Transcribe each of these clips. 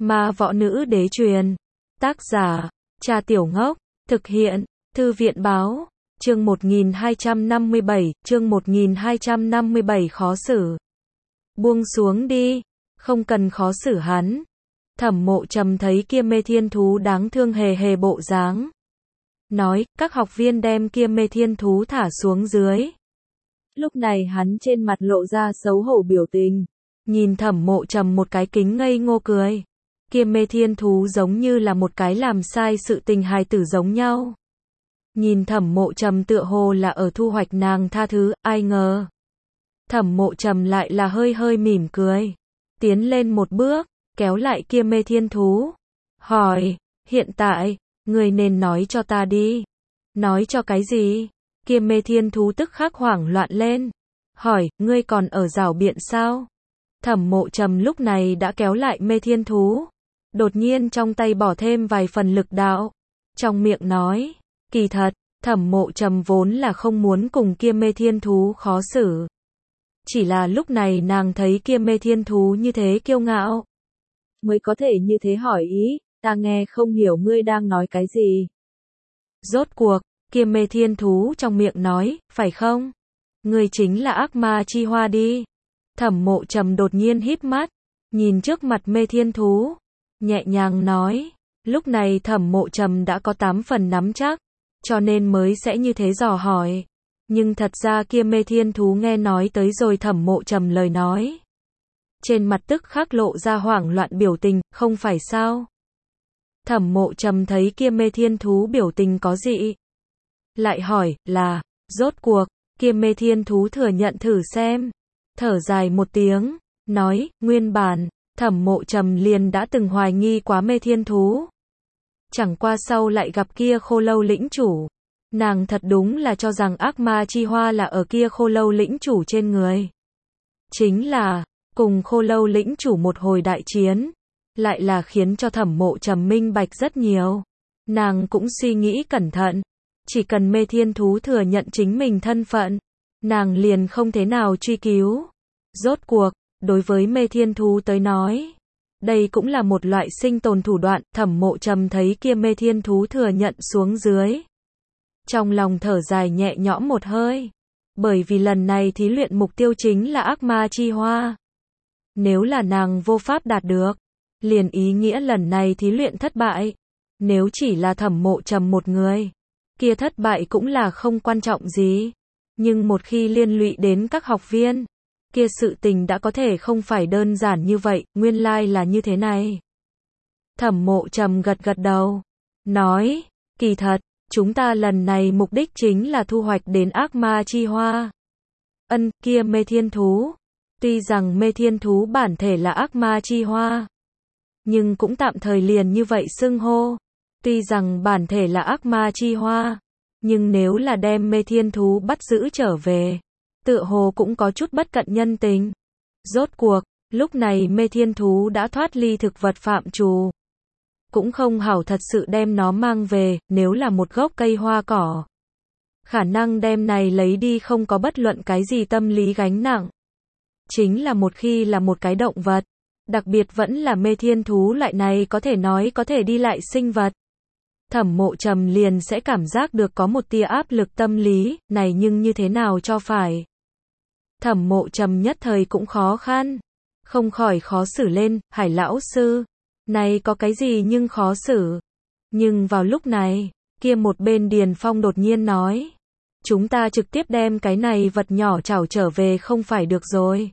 Ma võ nữ đế truyền. Tác giả, Cha Tiểu Ngốc. Thực hiện, Thư viện báo. Chương 1257, khó xử. Buông xuống đi, không cần khó xử hắn. Thẩm Mộ Trầm thấy kia mê thiên thú đáng thương hề hề bộ dáng. Nói, các học viên đem kia mê thiên thú thả xuống dưới. Lúc này hắn trên mặt lộ ra xấu hổ biểu tình. Nhìn Thẩm Mộ Trầm một cái kính ngây ngô cười. Kia mê thiên thú giống như là một cái làm sai sự tình hài tử giống nhau. Nhìn Thẩm Mộ Trầm tựa hồ là ở thu hoạch nàng tha thứ, ai ngờ. Thẩm Mộ Trầm lại là hơi hơi mỉm cười. Tiến lên một bước, kéo lại kia mê thiên thú. Hỏi, hiện tại, người nên nói cho ta đi. Nói cho cái gì? Kia mê thiên thú tức khắc hoảng loạn lên. Hỏi, ngươi còn ở rảo biện sao? Thẩm Mộ Trầm lúc này đã kéo lại mê thiên thú. Đột nhiên trong tay bỏ thêm vài phần lực đạo. Trong miệng nói, kỳ thật, Thẩm Mộ Trầm vốn là không muốn cùng kia mê thiên thú khó xử. Chỉ là lúc này nàng thấy kia mê thiên thú như thế kiêu ngạo. Mới có thể như thế hỏi ý, ta nghe không hiểu ngươi đang nói cái gì. Rốt cuộc, kia mê thiên thú trong miệng nói, phải không? Ngươi chính là ác ma chi hoa đi. Thẩm Mộ Trầm đột nhiên híp mắt, nhìn trước mặt mê thiên thú, nhẹ nhàng nói, lúc này Thẩm Mộ Trầm đã có 8 phần nắm chắc, cho nên mới sẽ như thế dò hỏi. Nhưng thật ra kia mê thiên thú nghe nói tới rồi Thẩm Mộ Trầm lời nói. Trên mặt tức khắc lộ ra hoảng loạn biểu tình, không phải sao? Thẩm Mộ Trầm thấy kia mê thiên thú biểu tình có dị. Lại hỏi, là, rốt cuộc, kia mê thiên thú thừa nhận thử xem. Thở dài một tiếng, nói, nguyên bản, Thẩm Mộ Trầm liền đã từng hoài nghi quá mê thiên thú. Chẳng qua sau lại gặp kia khô lâu lĩnh chủ. Nàng thật đúng là cho rằng ác ma chi hoa là ở kia khô lâu lĩnh chủ trên người. Chính là, cùng khô lâu lĩnh chủ một hồi đại chiến, lại là khiến cho Thẩm Mộ Trầm minh bạch rất nhiều. Nàng cũng suy nghĩ cẩn thận, chỉ cần mê thiên thú thừa nhận chính mình thân phận, nàng liền không thế nào truy cứu. Rốt cuộc, đối với mê thiên thú tới nói, đây cũng là một loại sinh tồn thủ đoạn. Thẩm Mộ Trầm thấy kia mê thiên thú thừa nhận xuống dưới. Trong lòng thở dài nhẹ nhõm một hơi. Bởi vì lần này thí luyện mục tiêu chính là ác ma chi hoa. Nếu là nàng vô pháp đạt được, liền ý nghĩa lần này thí luyện thất bại. Nếu chỉ là Thẩm Mộ Trầm một người, kia thất bại cũng là không quan trọng gì. Nhưng một khi liên lụy đến các học viên, kia sự tình đã có thể không phải đơn giản như vậy, nguyên lai là như thế này. Thẩm Mộ Trầm gật gật đầu, nói, kỳ thật, chúng ta lần này mục đích chính là thu hoạch đến ác ma chi hoa. Kia mê thiên thú. Tuy rằng mê thiên thú bản thể là ác ma chi hoa, nhưng cũng tạm thời liền như vậy xưng hô. Tuy rằng bản thể là ác ma chi hoa, nhưng nếu là đem mê thiên thú bắt giữ trở về, tựa hồ cũng có chút bất cận nhân tình. Rốt cuộc, lúc này mê thiên thú đã thoát ly thực vật phạm trù. Cũng không hảo thật sự đem nó mang về, nếu là một gốc cây hoa cỏ. Khả năng đem này lấy đi không có bất luận cái gì tâm lý gánh nặng. Chính là một khi là một cái động vật, đặc biệt vẫn là mê thiên thú loại này có thể nói có thể đi lại sinh vật. Thẩm Mộ Trầm liền sẽ cảm giác được có một tia áp lực tâm lý, này nhưng như thế nào cho phải. Thẩm Mộ Trầm nhất thời cũng khó khăn, không khỏi khó xử lên, Hải lão sư, này có cái gì nhưng khó xử. Nhưng vào lúc này, kia một bên Điền Phong đột nhiên nói, chúng ta trực tiếp đem cái này vật nhỏ trảo trở về không phải được rồi.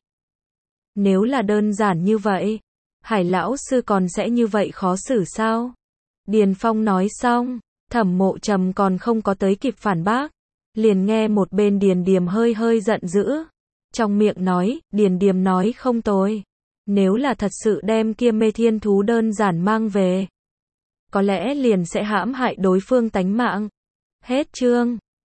Nếu là đơn giản như vậy, Hải lão sư còn sẽ như vậy khó xử sao? Điền Phong nói xong, Thẩm Mộ Trầm còn không có tới kịp phản bác, liền nghe một bên Điền Điềm hơi hơi giận dữ, trong miệng nói, Điền Điềm nói không tồi, nếu là thật sự đem kia mê thiên thú đơn giản mang về, có lẽ liền sẽ hãm hại đối phương tánh mạng. Hết chương.